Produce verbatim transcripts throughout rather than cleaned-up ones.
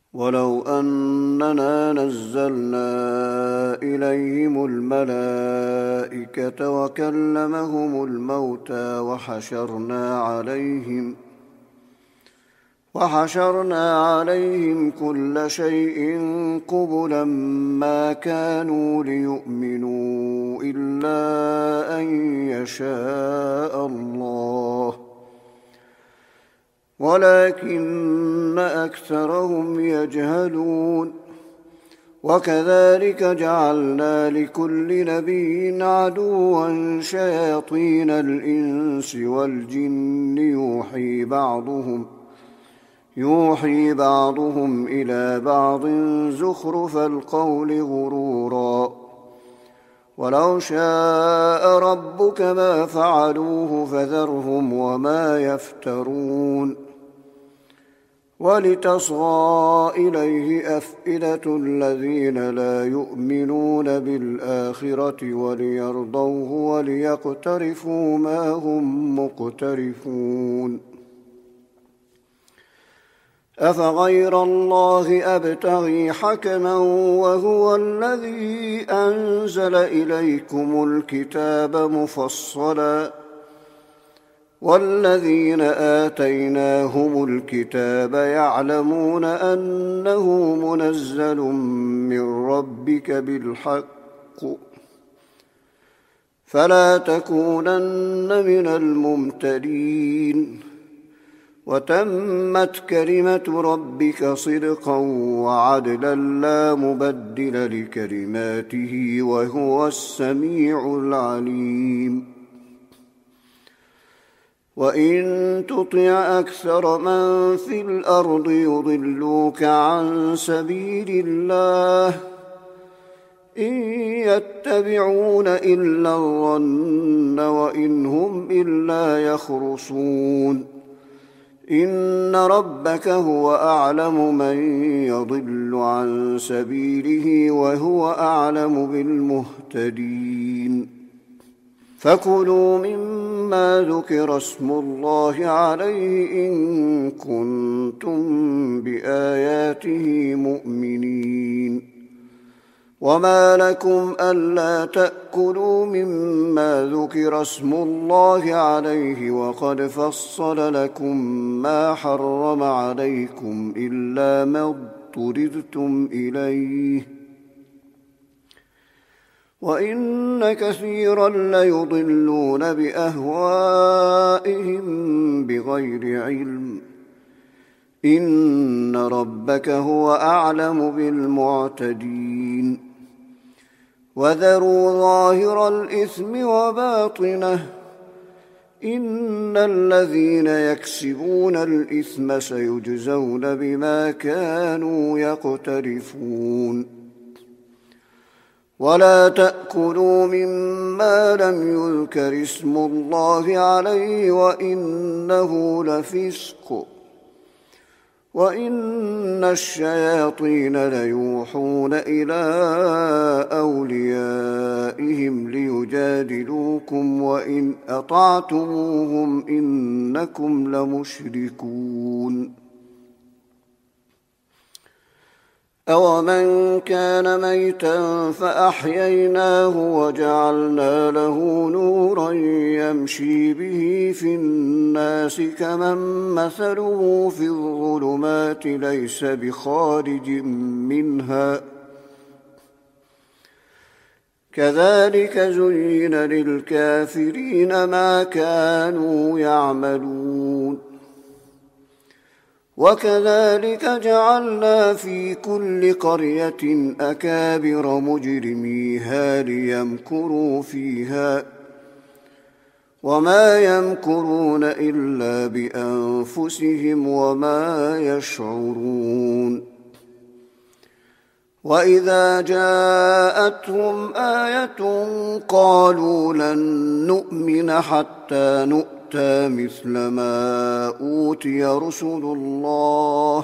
ولو أننا نزلنا إليهم الملائكة وكلمهم الموتى وحشرنا عليهم وحشرنا عليهم كل شيء قبلا ما كانوا ليؤمنوا إلا أن يشاء الله ولكن أكثرهم يجهلون. وكذلك جعلنا لكل نبي عدوا شياطين الإنس والجن يوحي بعضهم يوحي بعضهم إلى بعض زخرف القول غرورا ولو شاء ربك ما فعلوه فذرهم وما يفترون. ولتصغى إليه أفئدة الذين لا يؤمنون بالآخرة وليرضوه وليقترفوا ما هم مقترفون. أفغير الله أبتغي حكما وهو الذي أنزل إليكم الكتاب مفصلا والذين آتيناهم الكتاب يعلمون أنه منزل من ربك بالحق فلا تكونن من الممترين. وتمت كلمة ربك صدقا وعدلا لا مبدل لكلماته وهو السميع العليم. وإن تطع أكثر من في الأرض يضلوك عن سبيل الله إن يتبعون إلا الظن وإن هم إلا يخرصون. إن ربك هو أعلم من يضل عن سبيله وهو أعلم بالمهتدين. فكلوا مما ذكر اسم الله عليه إن كنتم بآياته مؤمنين. وما لكم ألا تأكلوا مما ذكر اسم الله عليه وقد فصل لكم ما حرم عليكم إلا ما اضطررتم إليه وإن كثيرا ليضلون بأهوائهم بغير علم إن ربك هو أعلم بالمعتدين. وذروا ظاهر الإثم وباطنه إن الذين يكسبون الإثم سيجزون بما كانوا يقترفون. ولا تأكلوا مما لم يذكر اسم الله عليه وإنه لفسق وإن الشياطين ليوحون إلى أوليائهم ليجادلوكم وإن أطعتموهم إنكم لمشركون. أومن كان ميتا فأحييناه وجعلنا له نورا يمشي به في الناس كمن مثله في الظلمات ليس بخارج منها كذلك زين للكافرين ما كانوا يعملون. وكذلك جعلنا في كل قرية أكابر مجرميها ليمكروا فيها وما يمكرون إلا بأنفسهم وما يشعرون. وإذا جاءتهم آية قالوا لن نؤمن حتى نؤمن مثل ما أوتي رسل الله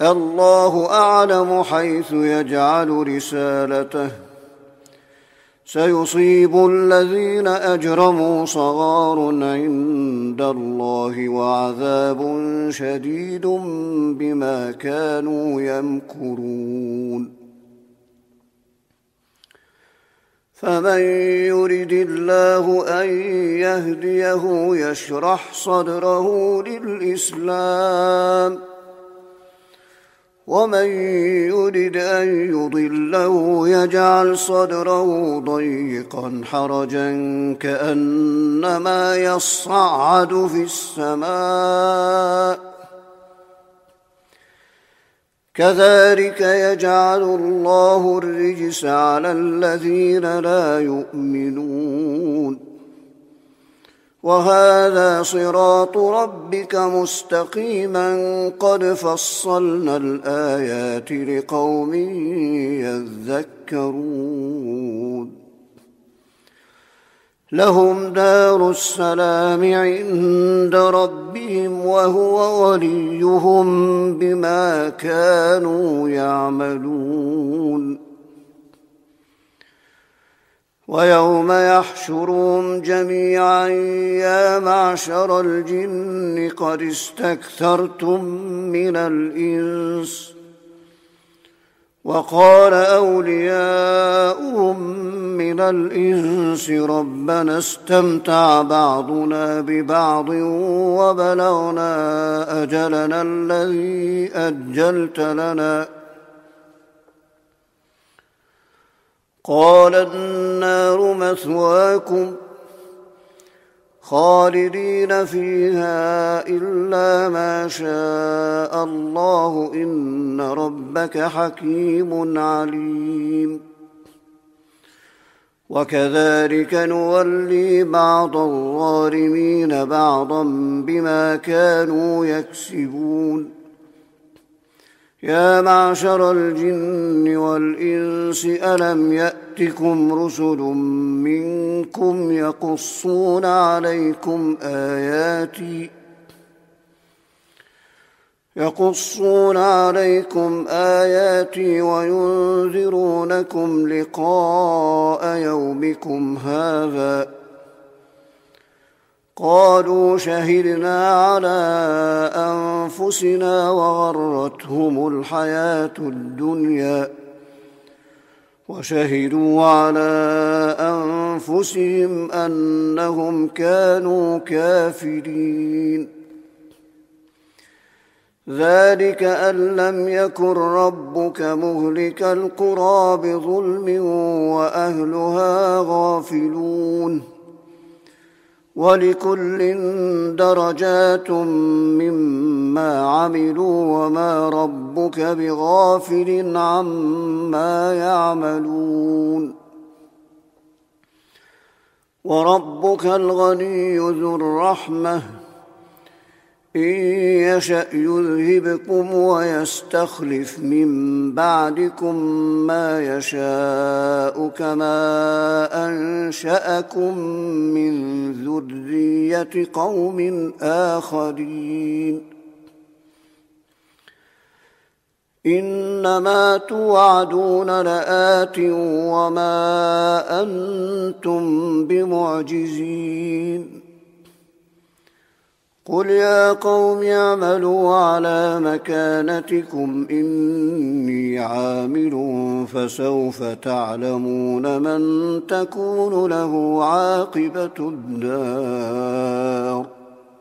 الله أعلم حيث يجعل رسالته سيصيب الذين أجرموا صغار عند الله وعذاب شديد بما كانوا يمكرون فمن يرد الله أن يهديه يشرح صدره للإسلام ومن يرد أن يضله يجعل صدره ضيقا حرجا كأنما يصعد في السماء كذلك يجعل الله الرجس على الذين لا يؤمنون وهذا صراط ربك مستقيما قد فصلنا الآيات لقوم يذكرون لهم دار السلام عند ربهم وهو وليهم بما كانوا يعملون ويوم يحشرهم جميعا يا معشر الجن قد استكثرتم من الإنس وقال أولياؤهم من الإنس ربنا استمتع بعضنا ببعض وبلغنا أجلنا الذي أجلت لنا قال النار مثواكم خالدين فيها إلا ما شاء الله إن ربك حكيم عليم وكذلك نولي بعض الظالمين بعضا بما كانوا يكسبون يا معشر الجن والإنس ألم يأتكم رسل منكم يقصون عليكم آياتي يقصون عليكم آياتي وينذرونكم لقاء يومكم هذا قالوا شهدنا على أنفسنا وغرتهم الحياة الدنيا وشهدوا على أنفسهم أنهم كانوا كافرين ذلك أن لم يكن ربك مهلك القرى بظلم وأهلها غافلون ولكل درجات مما عملوا وما ربك بغافل عما يعملون وربك الغني ذو الرحمة إن يشأ يذهبكم ويستخلف من بعدكم ما يشاء كما أنشأكم من ذرية قوم آخرين إنما توعدون لآت وما أنتم بمعجزين قل يا قوم اعملوا على مكانتكم إني عامل فسوف تعلمون من تكون له عاقبة الدار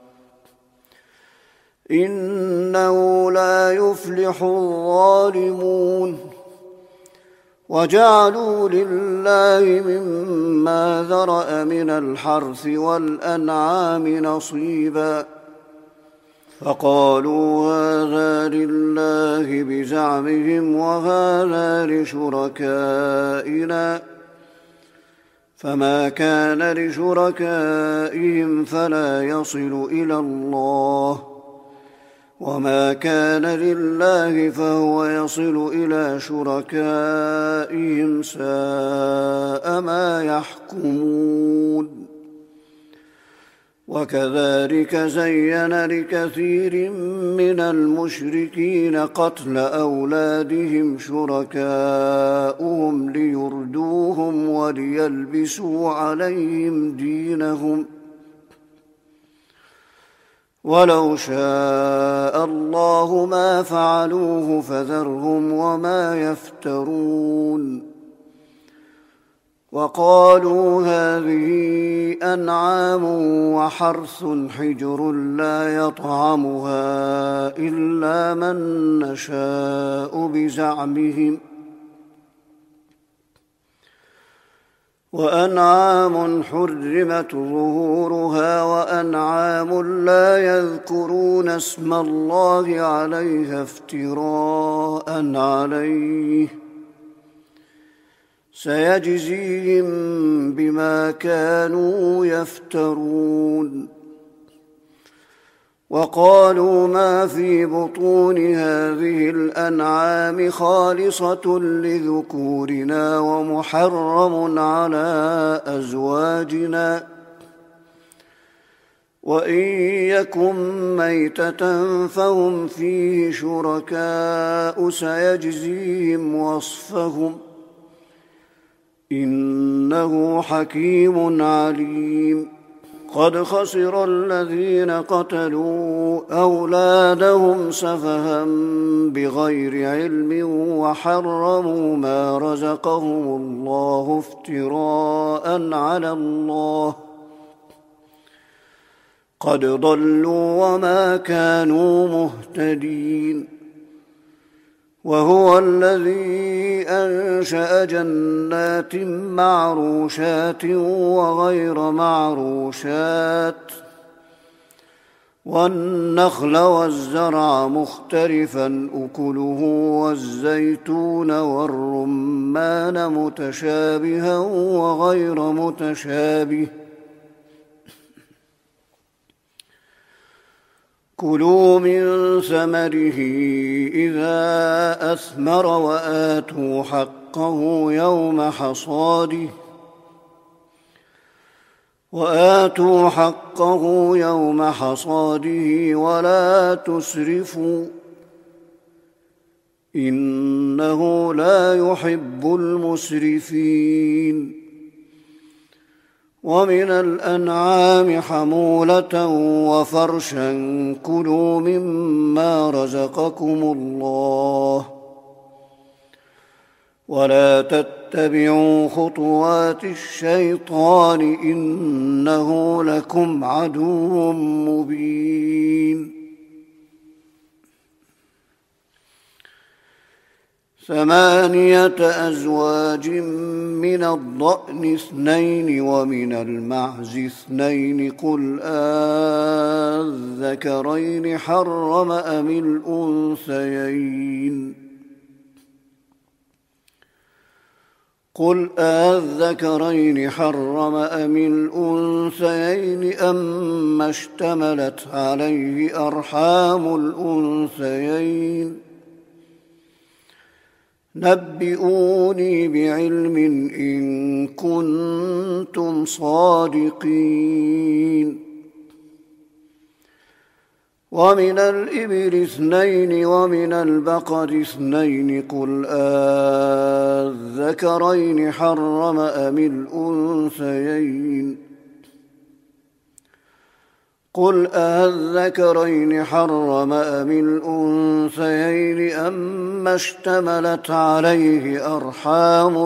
إنه لا يفلح الظالمون وجعلوا لله مما ذرأ من الحرث والأنعام نصيبا فقالوا هذا لله بزعمهم وهذا لشركائنا فما كان لشركائهم فلا يصل إلى الله وما كان لله فهو يصل إلى شركائهم ساء ما يحكمون وكذلك زين لكثير من المشركين قتل أولادهم شركاؤهم ليردوهم وليلبسوا عليهم دينهم ولو شاء الله ما فعلوه فذرهم وما يفترون وقالوا هذه أنعام وحرث حجر لا يطعمها إلا من نشاء بزعمهم وأنعام حرمت ظهورها وأنعام لا يذكرون اسم الله عليها افتراء عليه سيجزيهم بما كانوا يفترون وقالوا ما في بطون هذه الأنعام خالصة لذكورنا ومحرم على أزواجنا وإن يكن ميتة فهم فيه شركاء سيجزيهم وصفهم إنه حكيم عليم قد خسر الذين قتلوا أولادهم سفها بغير علم وحرموا ما رزقهم الله افتراء على الله قد ضلوا وما كانوا مهتدين وهو الذي أنشأ جنات معروشات وغير معروشات والنخل والزرع مختلفا أكله والزيتون والرمان متشابها وغير متشابه كلوا من ثمره إذا أثمر وآتوا حقه يوم حصاده وآتوا حقه يوم حصاده ولا تسرفوا إنه لا يحب المسرفين ومن الأنعام حمولة وفرشا كلوا مما رزقكم الله ولا تتبعوا خطوات الشيطان إنه لكم عدو مبين ثمانية أزواج من الضأن اثنين ومن المعز اثنين قل أذكرين حرم أم الأنثيين قل أذكرين حرم أم الأنثيين أما اشتملت عليه أرحام الأنثيين نبئوني بعلم إن كنتم صادقين ومن الإبل اثنين ومن البقر اثنين قل أذكرين حرم أم الأنثيين قل أذكرين حرم أم الأنثيين أما اشتملت عليه أرحام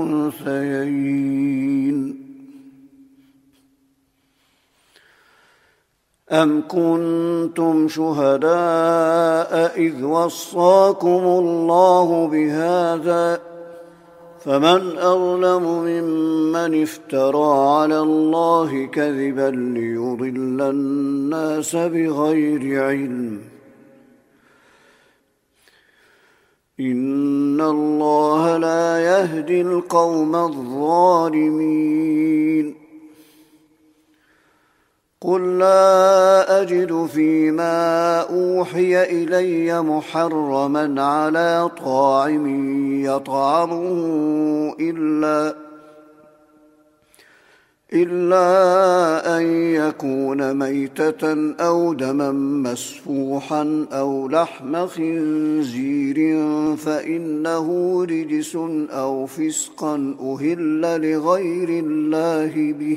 الأنثيين أم كنتم شهداء إذ وصاكم الله بهذا فمن أظلم ممن افترى على الله كذبا ليضل الناس بغير علم إن الله لا يهدي القوم الظالمين قل لا أجد فيما أوحي إلي محرما على طاعم يطعمه إلا إلا أن يكون ميتة أو دما مسفوحا أو لحم خنزير فإنه رجس أو فسقا أهل لغير الله به،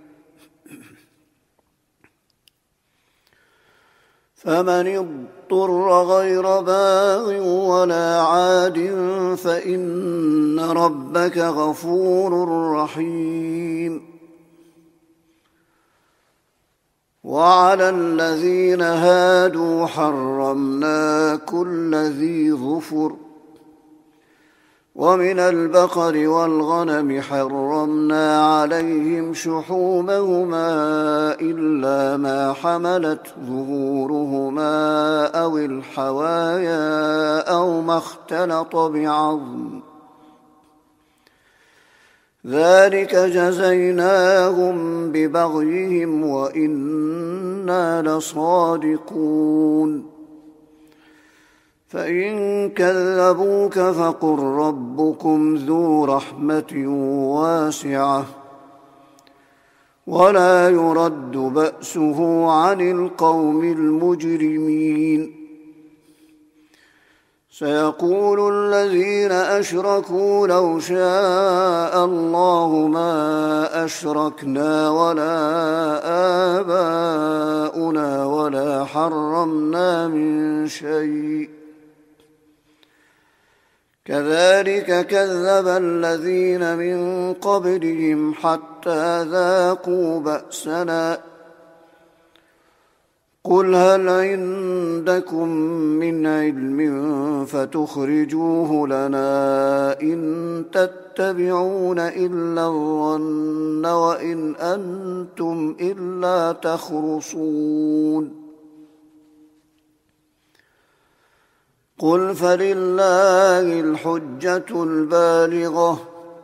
فمن اضطر غير باغ ولا عاد فإن ربك غفور رحيم. وعلى الذين هادوا حرمنا كل ذي ظفر، ومن البقر والغنم حرمنا عليهم شحومهما إلا ما حملت ظهورهما أو الحوايا أو ما اختلط بعظم، ذلك جزيناهم ببغيهم وإنا لصادقون. فإن كذبوك فقل ربكم ذو رحمة واسعة ولا يرد بأسه عن القوم المجرمين. سيقول الذين أشركوا لو شاء الله ما أشركنا ولا آباؤنا ولا حرمنا من شيء، كذلك كذب الذين من قبلهم حتى ذاقوا بأسنا. قل هل عندكم من علم فتخرجوه لنا إن تتبعون إلا الظن وإن أنتم إلا تخرصون. قل فلله الحجة البالغة،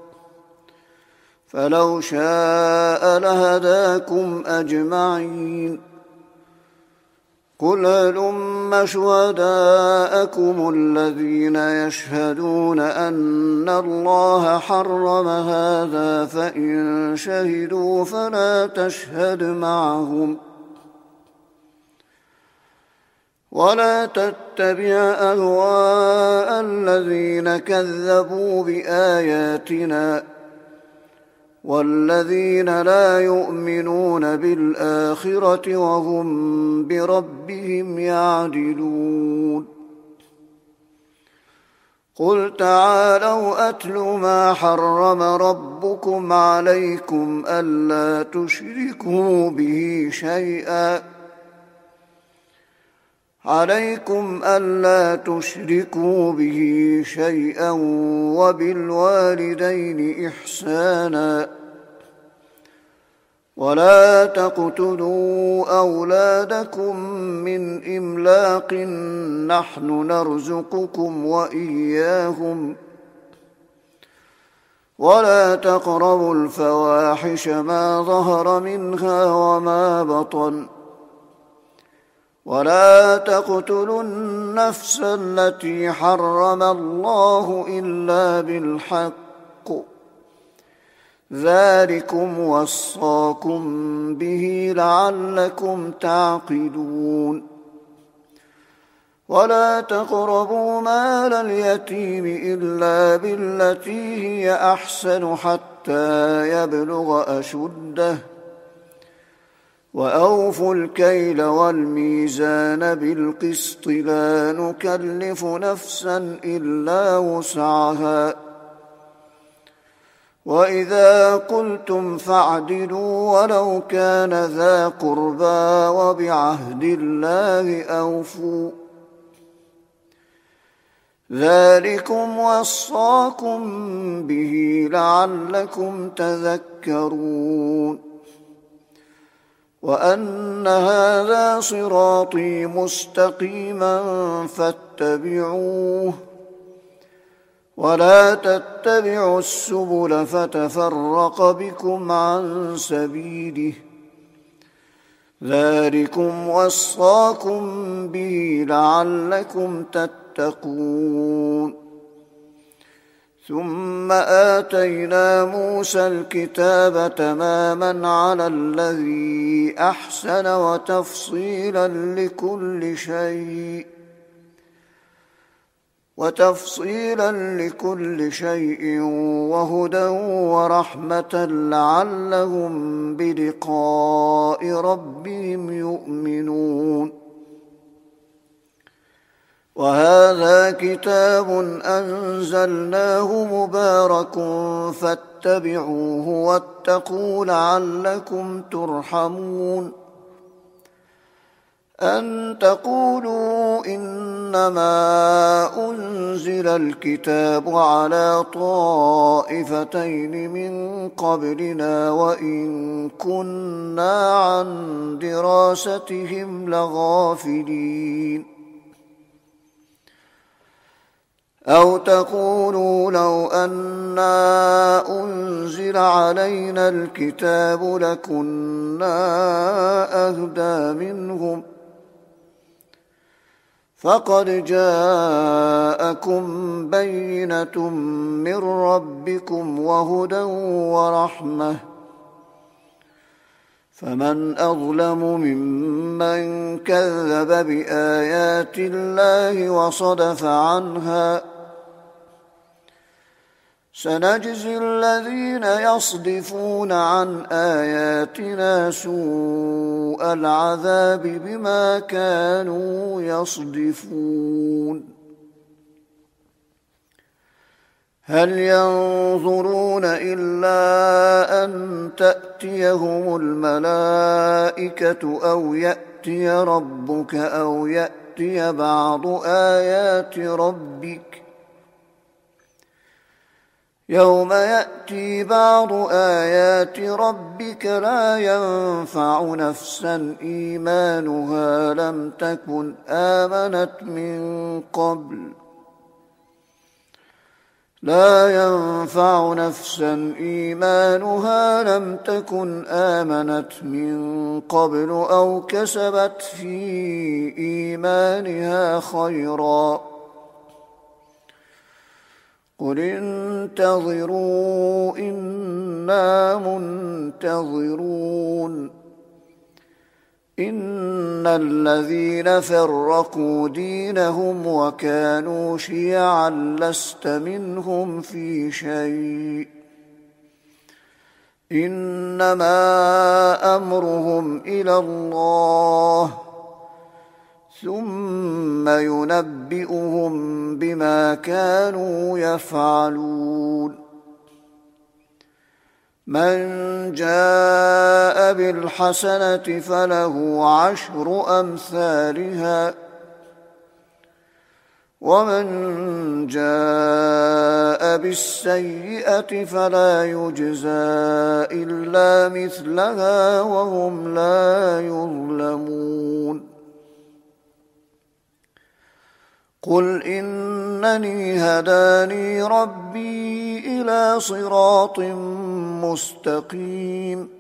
فلو شاء لهداكم أجمعين. قل هلم شهداءكم الذين يشهدون أن الله حرم هذا فإن شهدوا فلا تشهد معهم ولا تتبع أهواء الذين كذبوا بآياتنا والذين لا يؤمنون بالآخرة وهم بربهم يعدلون. قل تعالوا أتل ما حرم ربكم عليكم ألا تشركوا به شيئا عليكم ألا تشركوا به شيئا وبالوالدين إحسانا ولا تقتلوا أولادكم من إملاق نحن نرزقكم وإياهم ولا تقربوا الفواحش ما ظهر منها وما بطن ولا تقتلوا النفس التي حرم الله إلا بالحق ذلكم وصاكم به لعلكم تعقلون. ولا تقربوا مال اليتيم إلا بالتي هي أحسن حتى يبلغ أشده وأوفوا الكيل والميزان بالقسط لا نكلف نفسا إلا وسعها وإذا قلتم فاعدلوا ولو كان ذا قربى وبعهد الله أوفوا ذلكم وصاكم به لعلكم تذكرون. وأن هذا صراطي مستقيما فاتبعوه ولا تتبعوا السبل فتفرق بكم عن سبيله ذلكم وصاكم به لعلكم تتقون. ثم آتينا موسى الكتاب تماما على الذي أحسن وتفصيلا لكل شيء وتفصيلا لكل شيء وهدى ورحمة لعلهم بلقاء ربهم يؤمنون. وهذا كتاب أنزلناه مبارك فاتبعوه واتقوا لعلكم ترحمون. أن تقولوا إنما أنزل الكتاب على طائفتين من قبلنا وإن كنا عن دراستهم لغافلين. أو تقولوا لو أنا أنزل علينا الكتاب لكنا أهدى منهم فقد جاءكم بينة من ربكم وهدى ورحمة فمن أظلم ممن كذب بآيات الله وصدف عنها. سنجزي الذين يصدفون عن آياتنا سوء العذاب بما كانوا يصدفون. هل ينظرون إلا أن تأتيهم الملائكة أو يأتي ربك أو يأتي بعض آيات ربك يوم يأتي بعض آيات ربك لا ينفع نفسا إيمانها لم تكن آمنت من قبل لا ينفع نفسا إيمانها لم تكن آمنت من قبل أو كسبت في إيمانها خيرا. قل انتظروا إنا منتظرون. إن الذين فرقوا دينهم وكانوا شيعا لست منهم في شيء إنما أمرهم إلى الله ثم ينبئهم بما كانوا يفعلون. من جاء بالحسنة فله عشر أمثالها ومن جاء بالسيئة فلا يجزى إلا مثلها وهم لا يظلمون. قل إنني هداني ربي إلى صراط مستقيم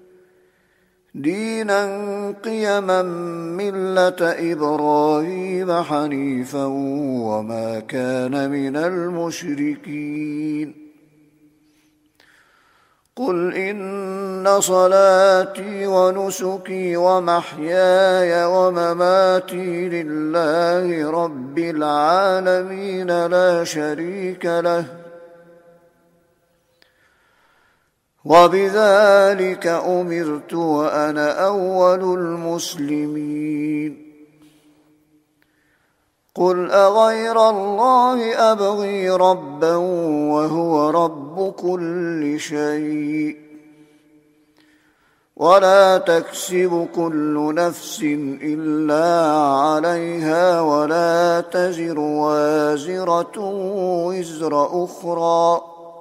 دينا قيما ملة إبراهيم حنيفا وما كان من المشركين. قل إن صلاتي ونسكي ومحياي ومماتي لله رب العالمين لا شريك له وبذلك أمرت وأنا أول المسلمين. قل أغير الله أبغي ربا وهو رب كل شيء ولا تكسب كل نفس إلا عليها ولا تزر وازرة وزر أخرى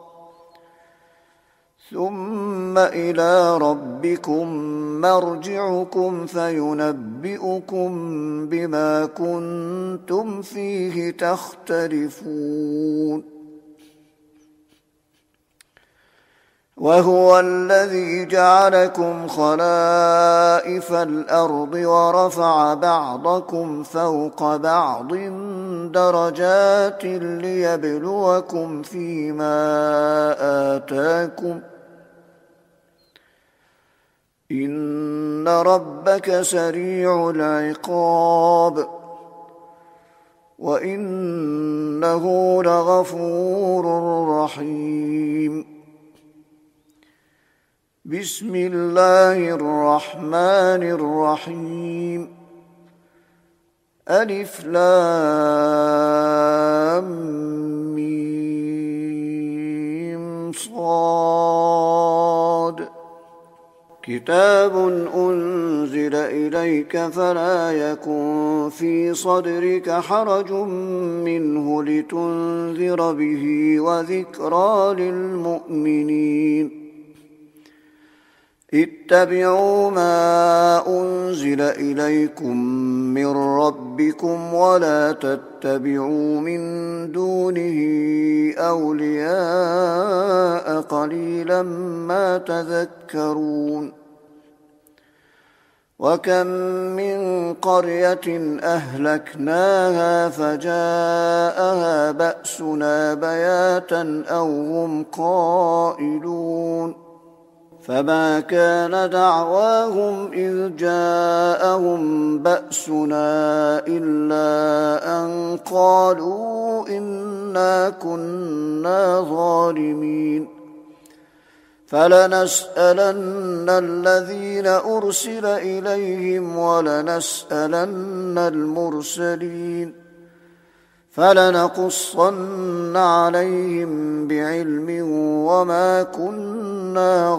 ثم إلى ربكم مرجعكم فينبئكم بما كنتم فيه تختلفون. وهو الذي جعلكم خلائف الأرض ورفع بعضكم فوق بعض درجات ليبلوكم فيما آتاكم إن ربك سريع العقاب وإنه لغفور رحيم. بسم الله الرحمن الرحيم. ألف لام ميم صاد. كتاب أنزل إليك فلا يكن في صدرك حرج منه لتنذر به وذكرى للمؤمنين. اتبعوا ما أنزل إليكم من ربكم ولا تتبعوا من دونه أولياء قليلا ما تذكرون. وكم من قرية أهلكناها فجاءها بأسنا بياتا أو هم قائلون فما كان دعواهم إذ جاءهم بأسنا إلا أن قالوا إنا كنا ظالمين. فلنسألن الذين أرسل إليهم ولنسألن المرسلين فلنقصن عليهم بعلم وما كنا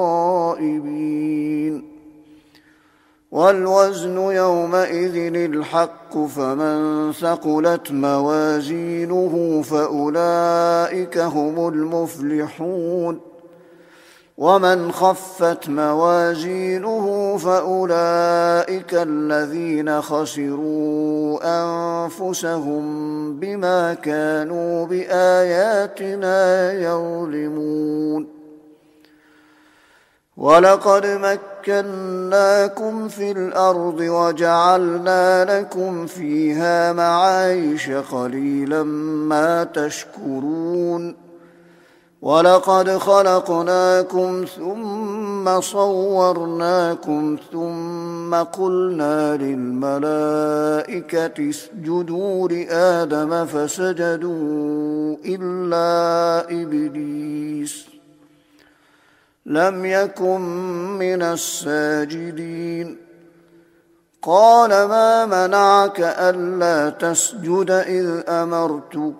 غائبين. والوزن يومئذ الحق فمن ثقلت موازينه فأولئك هم المفلحون ومن خفت موازينه فأولئك الذين خسروا أنفسهم بما كانوا بآياتنا يظلمون. ولقد مكناكم في الأرض وجعلنا لكم فيها معايش قليلا ما تشكرون. ولقد خلقناكم ثم صورناكم ثم قلنا للملائكة اسجدوا لآدم فسجدوا إلا إبليس لم يكن من الساجدين. قال ما منعك ألا تسجد إذ أمرتك؟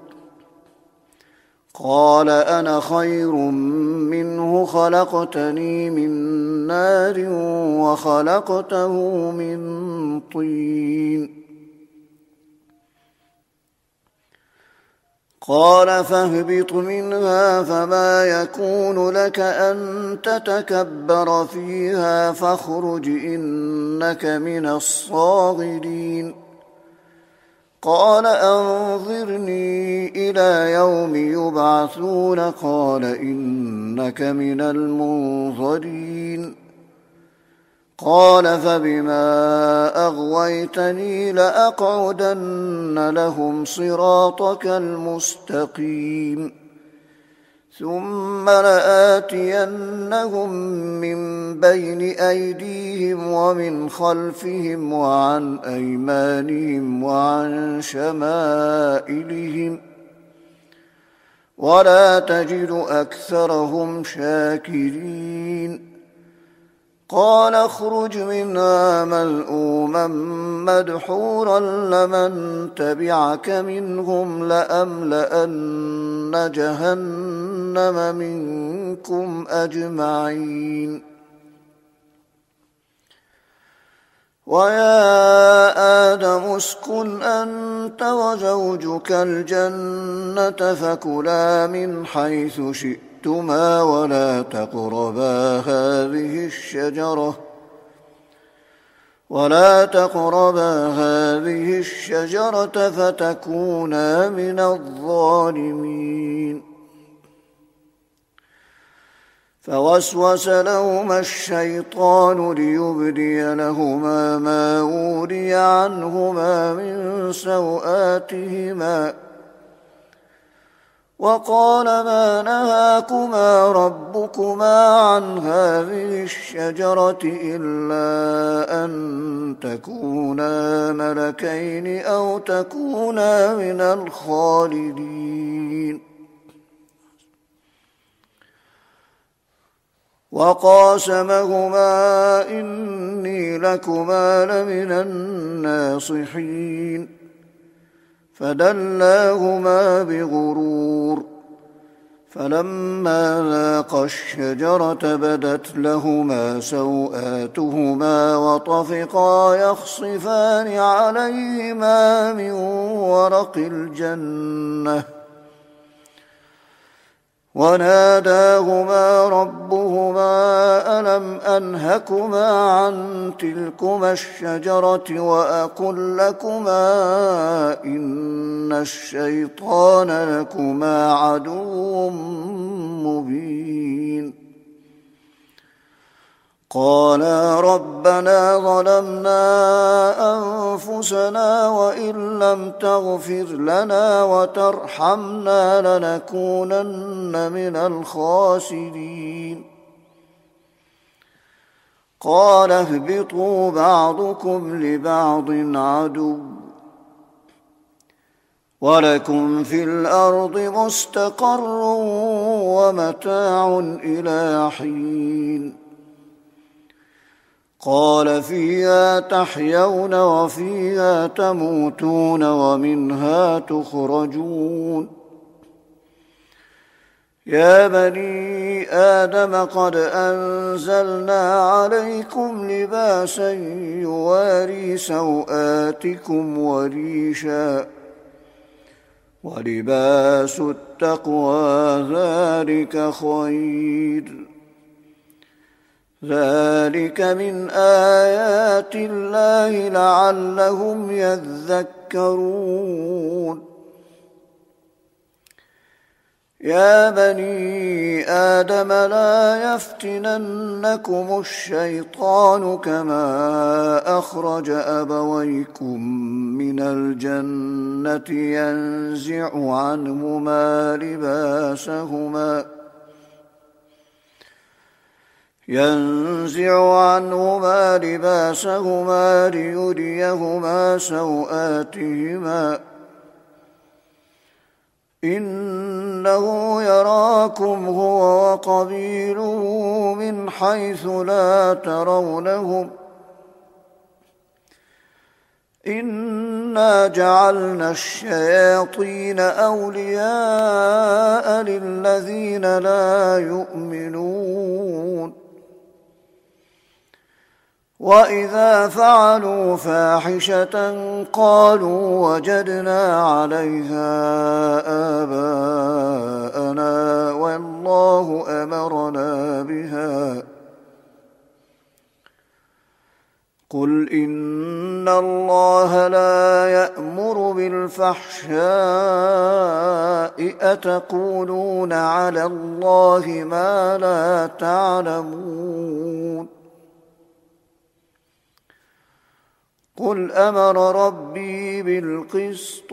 قال أنا خير منه خلقتني من نار وخلقته من طين. قال فاهبط منها فما يكون لك أن تتكبر فيها فاخرج إنك من الصاغرين. قال أنظرني إلى يوم يبعثون قال إنك من المنظرين. قال فبما أغويتني لأقعدن لهم صراطك المستقيم ثم لآتينهم من بين أيديهم ومن خلفهم وعن أيمانهم وعن شمائلهم ولا تجد أكثرهم شاكرين. قال اخرج منها مذءوما مدحورا لمن تبعك منهم لأملأن جهنم منكم أجمعين. ويا آدم اسكن أنت وزوجك الجنة فكلا من حيث شئتما ولا تقربا هذه الشجرة ولا تقربا هذه الشجرة فتكونا من الظالمين. فوسوس لهما الشيطان ليبدي لهما ما وري عنهما من سوآتهما وقال ما نهاكما ربكما عن هذه الشجرة إلا أن تكونا ملكين أو تكونا من الخالدين وقاسمهما إني لكما لمن الناصحين فدلاهما بغرور فلما ذاقا الشجرة بدت لهما سوآتهما وطفقا يخصفان عليهما من ورق الجنة وناداهما ربهما ألم أنهكما عن تلكما الشجرة وأقل لكما إن الشيطان لكما عدو مبين قالا ربنا ظلمنا أنفسنا وإن لم تغفر لنا وترحمنا لنكونن من الخاسرين قال اهبطوا بعضكم لبعض عدو ولكم في الأرض مستقر ومتاع إلى حين قال فيها تحيون وفيها تموتون ومنها تخرجون يا بني آدم قد أنزلنا عليكم لباسا يواري سوآتكم وريشا ولباس التقوى ذلك خير ذلك من آيات الله لعلهم يذكرون يا بني آدم لا يفتننكم الشيطان كما أخرج أبويكم من الجنة ينزع عنهما لباسهما ينزع عنهما لباسهما ليريهما سوآتهما إنه يراكم هو وقبيله من حيث لا ترونهم إنا جعلنا الشياطين أولياء للذين لا يؤمنون وإذا فعلوا فاحشة قالوا وجدنا عليها آباءنا والله أمرنا بها قل إن الله لا يأمر بالفحشاء أتقولون على الله ما لا تعلمون قل أمر ربي بالقسط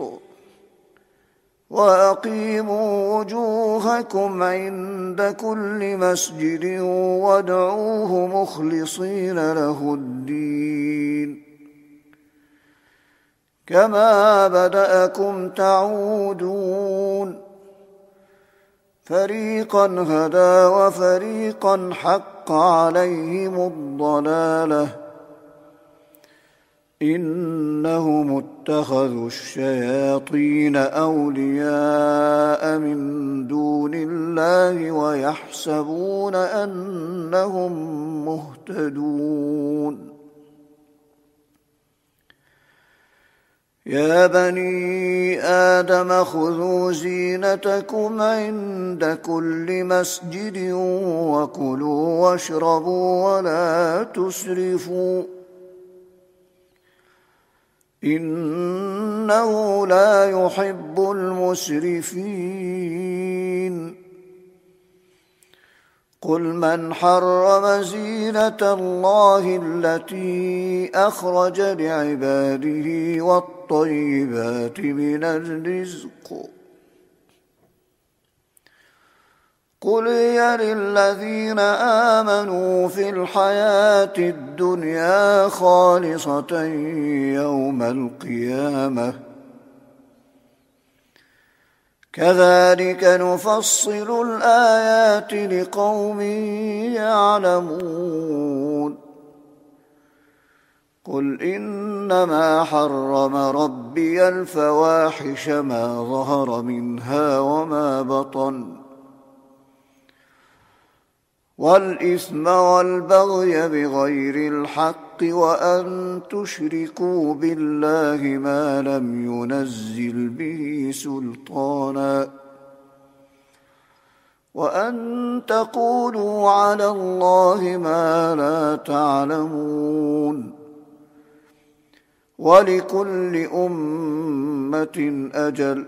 وأقيموا وجوهكم عند كل مسجد وادعوه مخلصين له الدين كما بدأكم تعودون فريقا هدى وفريقا حق عليهم الضلالة إنهم اتخذوا الشياطين أولياء من دون الله ويحسبون أنهم مهتدون يا بني آدم خذوا زينتكم عند كل مسجد وكلوا واشربوا ولا تسرفوا إنه لا يحب المسرفين قل من حرم زينة الله التي أخرج لعباده والطيبات من الرزق قل هي للذين آمنوا في الحياة الدنيا خالصة يوم القيامة كذلك نفصل الآيات لقوم يعلمون قل إنما حرم ربي الفواحش ما ظهر منها وما بطن والإثم والبغي بغير الحق وأن تشركوا بالله ما لم ينزل به سلطانا وأن تقولوا على الله ما لا تعلمون ولكل أمة أجل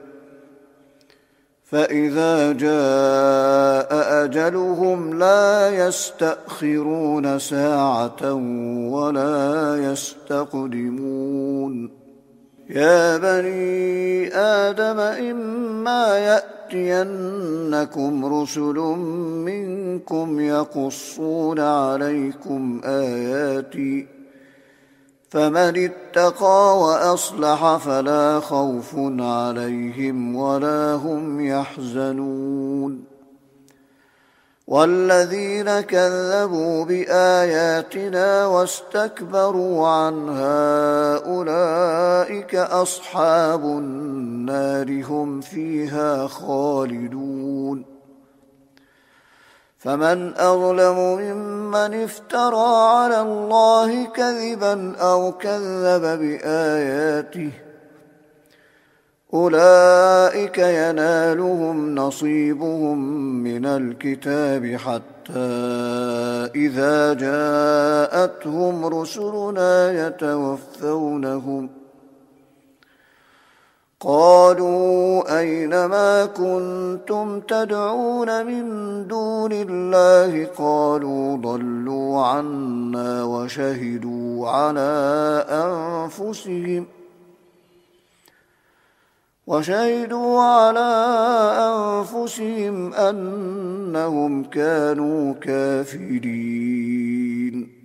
فإذا جاء أجلهم لا يستأخرون ساعة ولا يستقدمون يا بني آدم إما يأتينكم رسل منكم يقصون عليكم آياتي فمن اتقى وأصلح فلا خوف عليهم ولا هم يحزنون والذين كذبوا بآياتنا واستكبروا عنها أولئك أصحاب النار هم فيها خالدون فمن أظلم ممن افترى على الله كذبا أو كذب بآياته أولئك ينالهم نصيبهم من الكتاب حتى إذا جاءتهم رسلنا يتوفونهم قالوا أين ما كنتم تدعون من دون الله قالوا ضلوا عنا وشهدوا على أنفسهم وشهدوا على أنفسهم أنهم كانوا كافرين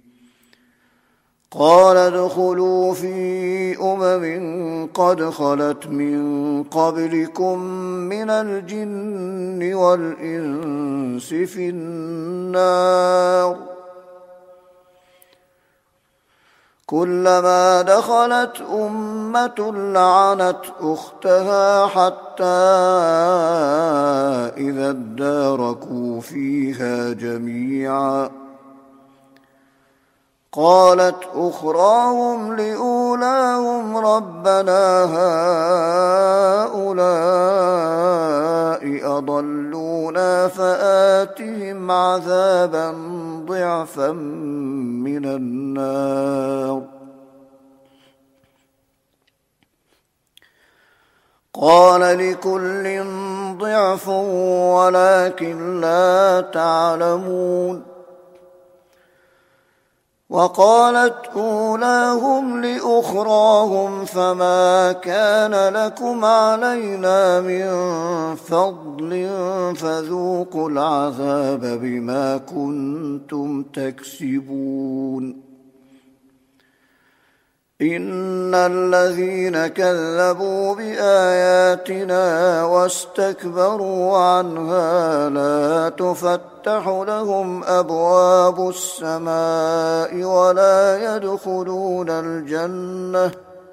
قال ادخلوا في أمم قد خلت من قبلكم من الجن والإنس في النار كلما دخلت أمة لعنت أختها حتى إذا اداركوا فيها جميعا قالت أخراهم لأولاهم ربنا هؤلاء أضلونا فآتهم عذابا ضعفا من النار قال لكل ضعف ولكن لا تعلمون وقالت أولاهم لأخراهم فما كان لكم علينا من فضل فذوقوا العذاب بما كنتم تكسبون إن الذين كذبوا بآياتنا واستكبروا عنها لا تفتح لهم أبواب السماء ولا يدخلون الجنة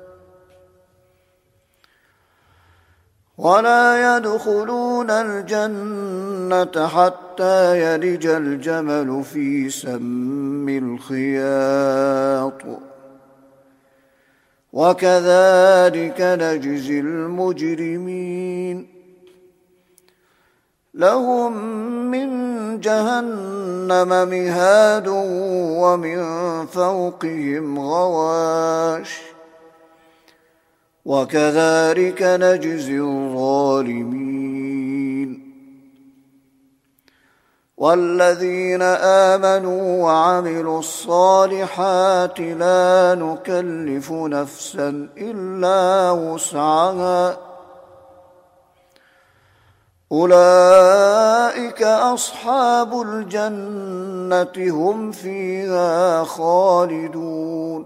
ولا يدخلون الجنة حتى يلج الجمل في سم الخياط وكذلك نجزي المجرمين لهم من جهنم مهاد ومن فوقهم غواش وكذلك نجزي الظالمين والذين آمنوا وعملوا الصالحات لا نكلف نفسا إلا وسعها أولئك أصحاب الجنة هم فيها خالدون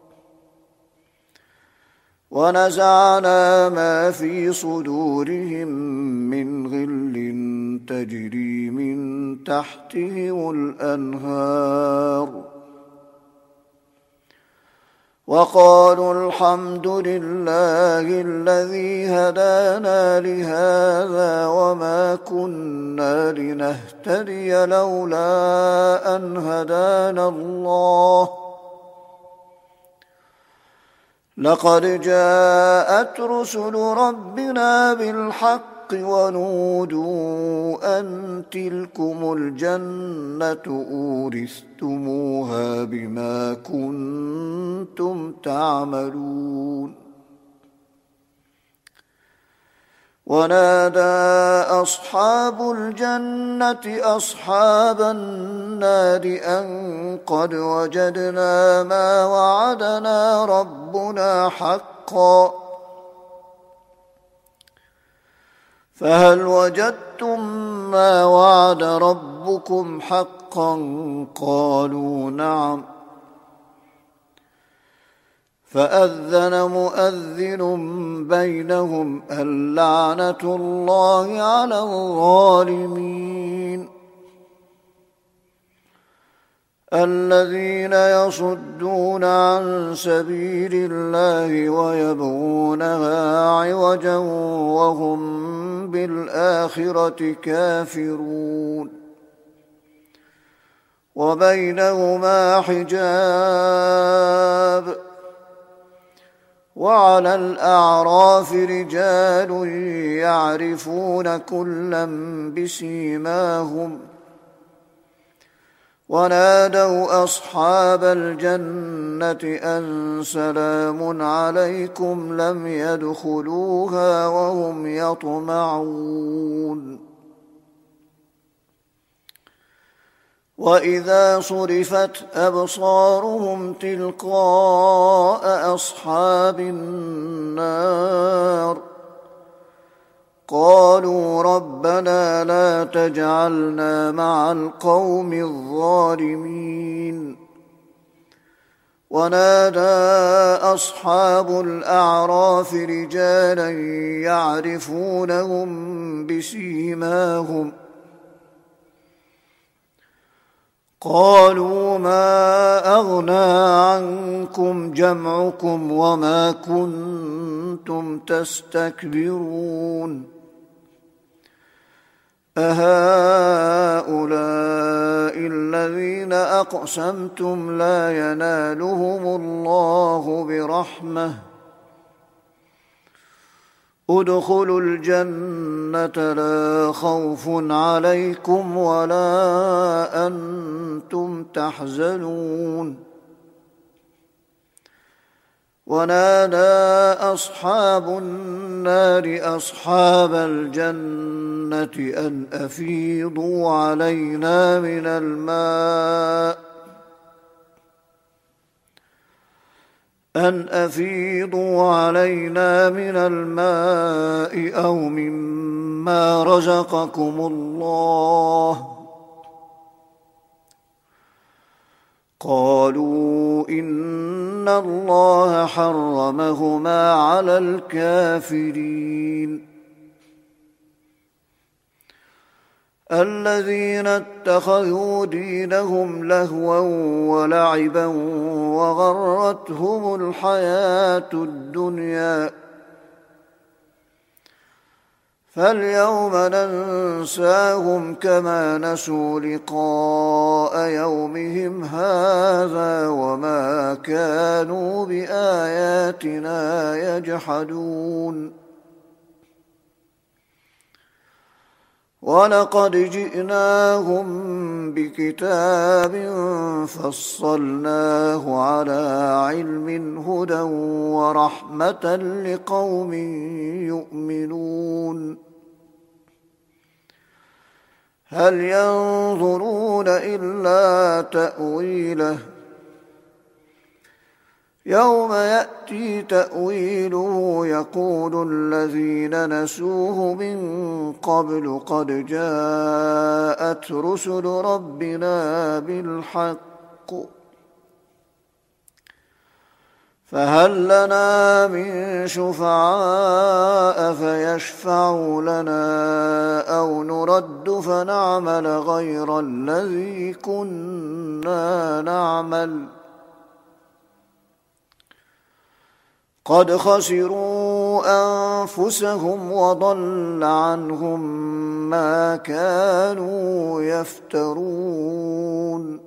ونزعنا ما في صدورهم من غل تجري من تحتهم الأنهار وقالوا الحمد لله الذي هدانا لهذا وما كنا لنهتدي لولا أن هدانا الله لقد جاءت رسل ربنا بالحق ونودوا أن تلكم الجنة أورثتموها بما كنتم تعملون ونادى أصحاب الجنة أصحاب النار أن قد وجدنا ما وعدنا ربنا حقا فهل وجدتم ما وعد ربكم حقا قالوا نعم فأذن مؤذن بينهم اللعنة الله على الظالمين الذين يصدون عن سبيل الله ويبغونها عوجا وهم بالآخرة كافرون وبينهما حجاب وعلى الأعراف رجال يعرفون كلا بسيماهم ونادوا أصحاب الجنة أن سلام عليكم لم يدخلوها وهم يطمعون وإذا صرفت أبصارهم تلقاء أصحاب النار قالوا ربنا لا تجعلنا مع القوم الظالمين ونادى أصحاب الأعراف رجالا يعرفونهم بسيماهم قالوا ما أغنى عنكم جمعكم وما كنتم تستكبرون أهؤلاء الذين أقسمتم لا ينالهم الله برحمة ادخلوا الجنة لا خوف عليكم ولا أنتم تحزنون ونادى أصحاب النار أصحاب الجنة أن أفيضوا علينا من الماء أن أفيضوا علينا من الماء أو مما رزقكم الله قالوا إن الله حرمهما على الكافرين الذين اتخذوا دينهم لهوا ولعبا وغرتهم الحياة الدنيا فاليوم ننساهم كما نسوا لقاء يومهم هذا وما كانوا بآياتنا يجحدون ولقد جئناهم بكتاب فصلناه على علم هدى ورحمة لقوم يؤمنون هل ينظرون إلا تأويله يوم يأتي تأويله يقول الذين نسوه من قبل قد جاءت رسل ربنا بالحق فهل لنا من شفعاء فيشفعوا لنا أو نرد فنعمل غير الذي كنا نعمل قد خسروا أنفسهم وضل عنهم ما كانوا يفترون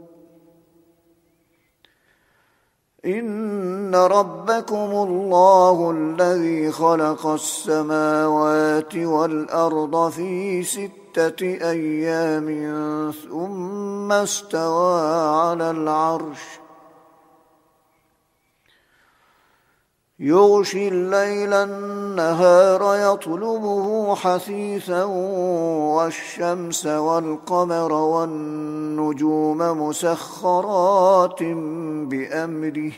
إن ربكم الله الذي خلق السماوات والأرض في ستة أيام ثم استوى على العرش يغشي الليل النهار يطلبه حثيثا والشمس والقمر والنجوم مسخرات بأمره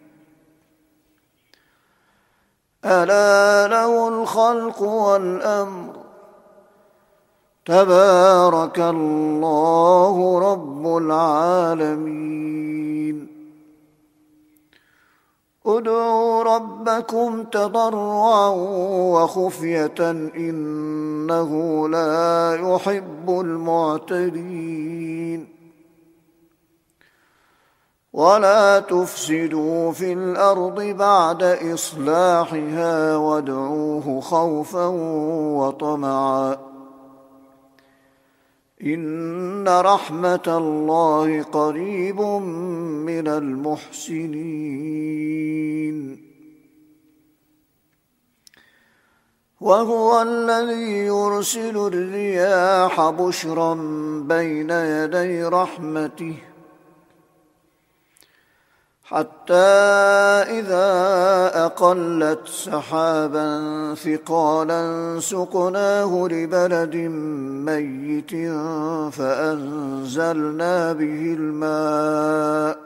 ألا له الخلق والأمر تبارك الله رب العالمين ادعوا ربكم تضرعا وخفية إنه لا يحب المعتدين ولا تفسدوا في الأرض بعد إصلاحها وادعوه خوفا وطمعا إن رحمة الله قريب من المحسنين وهو الذي يرسل الرياح بشرا بين يدي رحمته حتى إذا أقلت سحابا ثقالا سقناه لبلد ميت فأنزلنا به الماء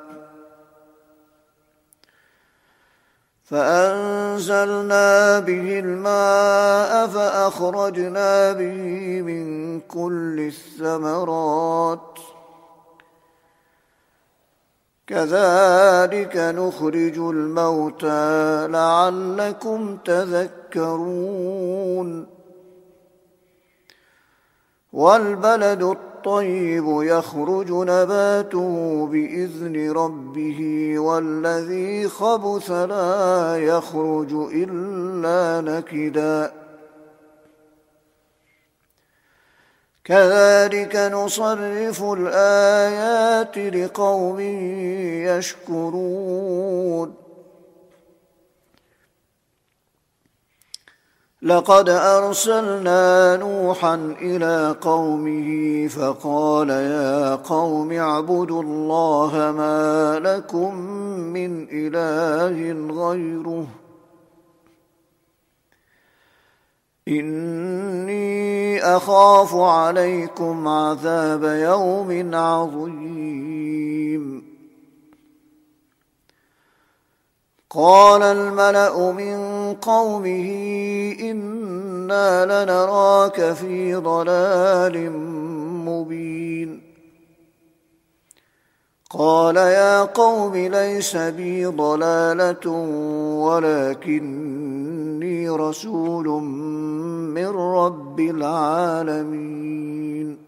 فأنزلنا به الماء فأخرجنا به من كل الثمرات كذلك نخرج الموتى لعلكم تذكرون والبلد الطيب يخرج نباته بإذن ربه والذي خبث لا يخرج إلا نكدا كذلك نصرف الآيات لقوم يشكرون لقد أرسلنا نوحا إلى قومه فقال يا قوم اعبدوا الله ما لكم من إله غيره إني أخاف عليكم عذاب يوم عظيم قال الملأ من قومه إنا لنراك في ضلال مبين قال يا قوم ليس بي ضلالة ولكني رسول من رب العالمين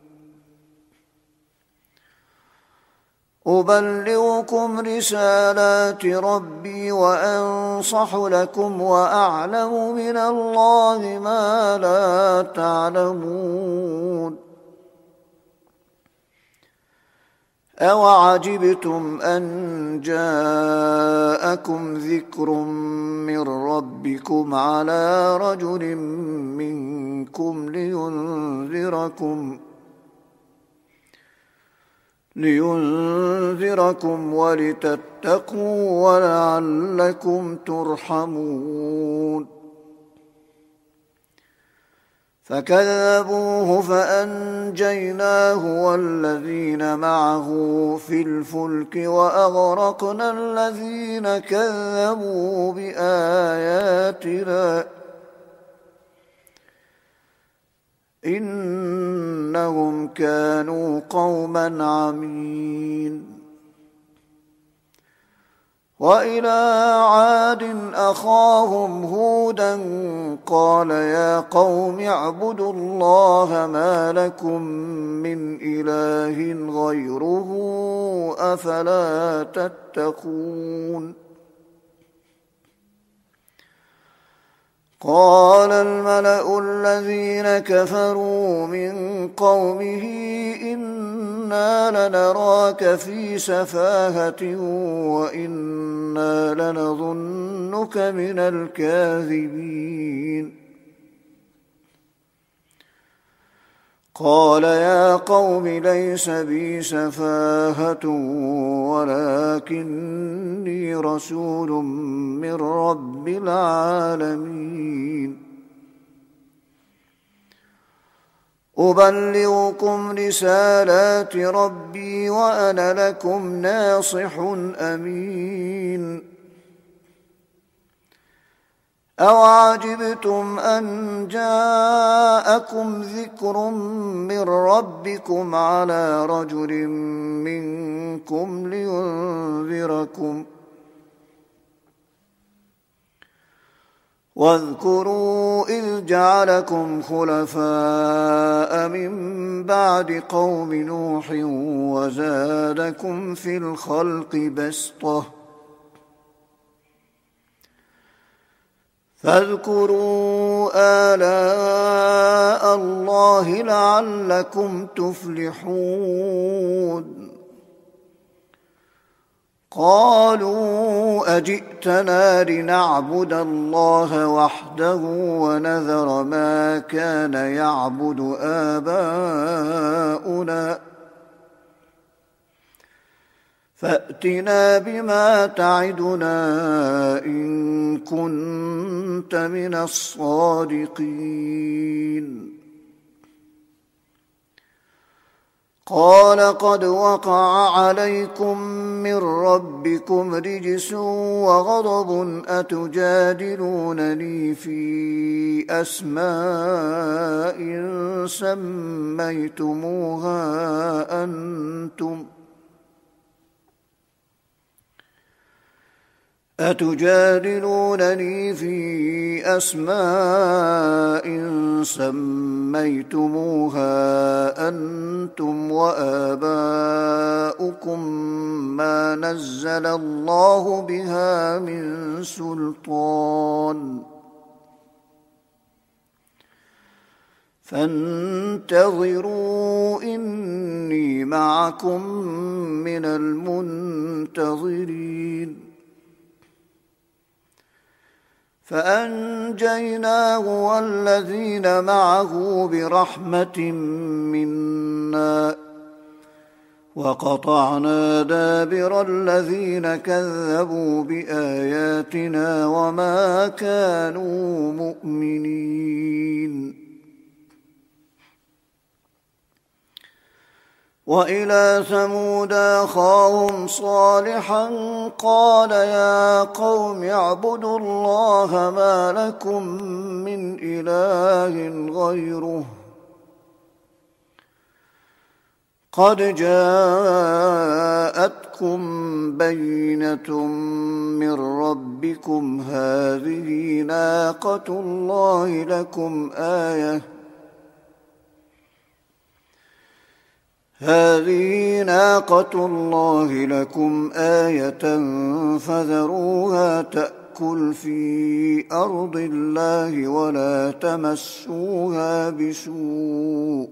أبلغكم رسالات ربي وأنصح لكم وأعلم من الله ما لا تعلمون أوعجبتم أن جاءكم ذكر من ربكم على رجل منكم لينذركم لينذركم ولتتقوا ولعلكم ترحمون فكذبوه فأنجيناه والذين معه في الفلك وأغرقنا الذين كذبوا بآياتنا إنهم كانوا قوما عمين. وإلى عاد أخاهم هودا قال يا قوم اعبدوا الله ما لكم من إله غيره أفلا تتقون. قال الملأ الذين كفروا من قومه إنا لنراك في سفاهة وإنا لنظنك من الكاذبين. قال يا قوم ليس بي سفاهة ولكني رسول من رب العالمين أبلغكم رسالات ربي وأنا لكم ناصح أمين. أوعجبتم أن جاءكم ذكر من ربكم على رجل منكم لينذركم واذكروا إذ جعلكم خلفاء من بعد قوم نوح وزادكم في الخلق بسطة فاذكروا آلاء الله لعلكم تفلحون. قالوا أجئتنا لنعبد الله وحده ونذر ما كان يعبد آباؤنا فأتنا بما تعدنا إن كنت من الصادقين. قال قد وقع عليكم من ربكم رجس وغضب أتجادلونني في أسماء سميتموها أنتم أتجادلونني في أسماء سميتموها أنتم وآباؤكم ما نزل الله بها من سلطان فانتظروا إني معكم من المنتظرين. فأنجيناه والذين معه برحمة منا وقطعنا دابر الذين كذبوا بآياتنا وما كانوا مؤمنين. وإلى ثمود أخاهم صالحا قال يا قوم اعبدوا الله ما لكم من إله غيره قد جاءتكم بينة من ربكم هذه ناقة الله لكم آية هذه ناقة الله لكم آية فذروها تأكل في أرض الله ولا تمسوها بسوء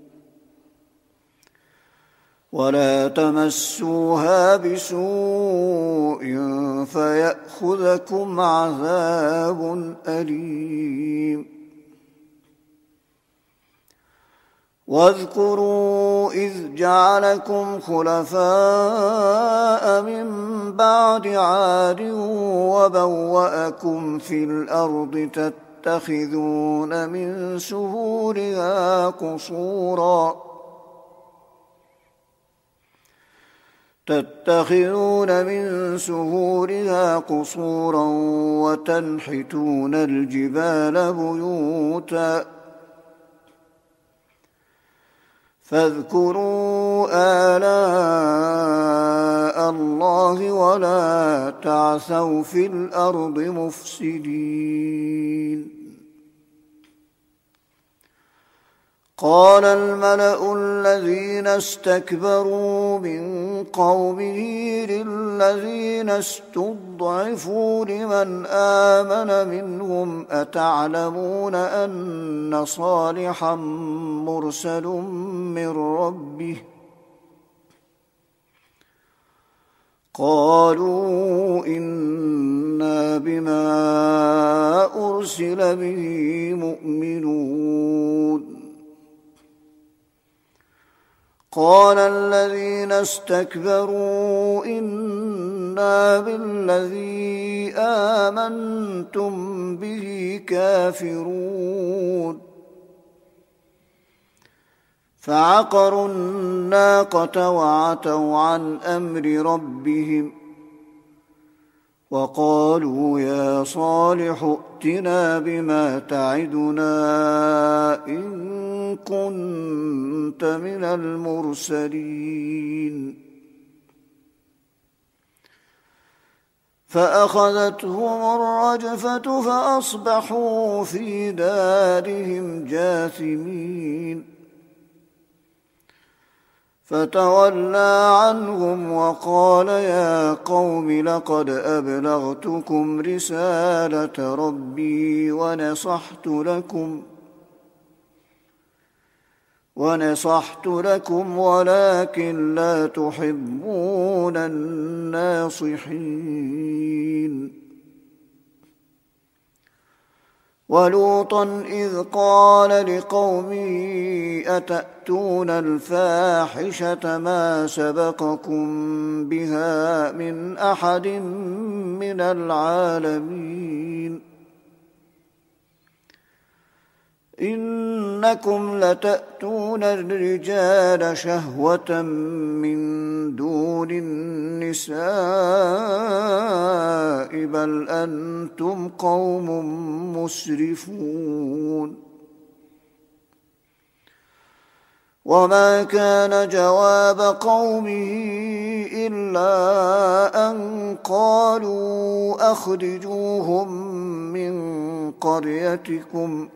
ولا تمسوها بسوء فيأخذكم عذاب أليم. واذكروا إذ جعلكم خلفاء من بعد عاد وبوأكم في الأرض تتخذون من سهولها قصورا تتخذون من سهولها قصورا وتنحتون الجبال بيوتا فاذكروا آلاء الله ولا تعثوا في الأرض مفسدين. قال الملأ الذين استكبروا من قومه للذين استضعفوا لمن آمن منهم أتعلمون أن صالحا مرسل من ربه قالوا إنا بما أرسل به مؤمنون. قال الذين استكبروا إنا بالذي آمنتم به كافرون فعقروا الناقة وعتوا عن أمر ربهم وقالوا يا صالح ائتنا بما تعدنا إن كنت من المرسلين. فأخذتهم الرجفة فأصبحوا في دارهم جاثمين فتولى عنهم وقال يا قوم لقد أبلغتكم رسالة ربي ونصحت لكم ونصحت لكم ولكن لا تحبون الناصحين. ولوطا إذ قال لقومه أتأتون الفاحشة ما سبقكم بها من أحد من العالمين إنكم لتأتون الرجال شهوة من دون النساء بل أنتم قوم مسرفون. وما كان جواب قومه إلا أن قالوا أخرجوهم من قريتكم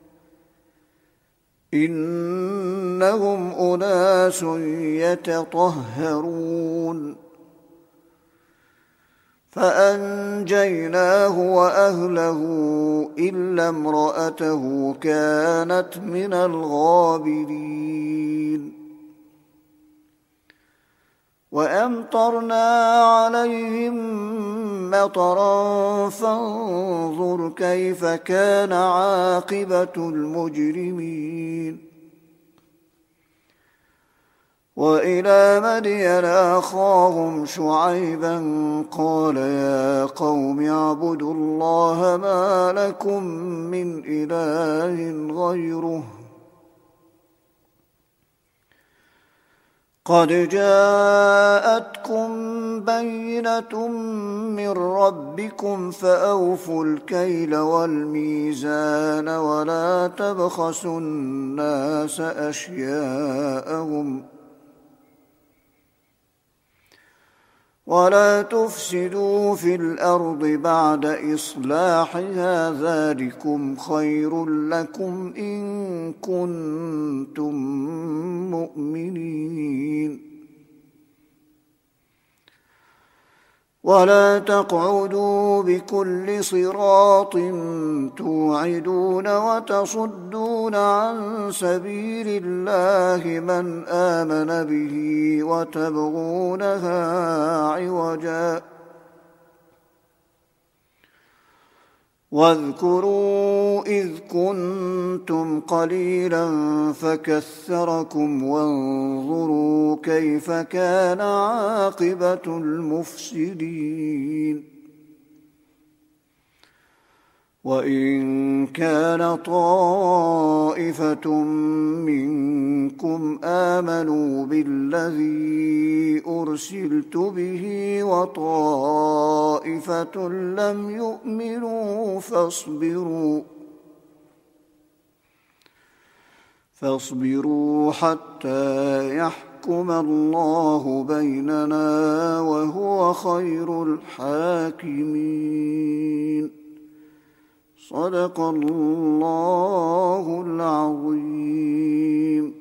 إنهم أناس يتطهرون. فأنجيناه وأهله إلا امرأته كانت من الغابرين. وأمطرنا عليهم مطرا فانظر كيف كان عاقبة المجرمين. وإلى مدين أخاهم شعيبا قال يا قوم اعبدوا الله ما لكم من إله غيره قد جاءتكم بينة من ربكم فأوفوا الكيل والميزان ولا تبخسوا الناس أشياءهم ولا تفسدوا في الأرض بعد إصلاحها ذلكم خير لكم إن كنتم مؤمنين. ولا تقعدوا بكل صراط توعدون وتصدون عن سبيل الله من آمن به وتبغونها عوجا واذكروا إذ كنتم قليلا فكثركم وانظروا كيف كان عاقبة المفسدين. وإن كان طائفة منكم آمنوا بالذي أرسلت به وطائفة لم يؤمنوا فاصبروا فاصبروا حتى يحكم الله بيننا وهو خير الحاكمين. صدق الله العظيم.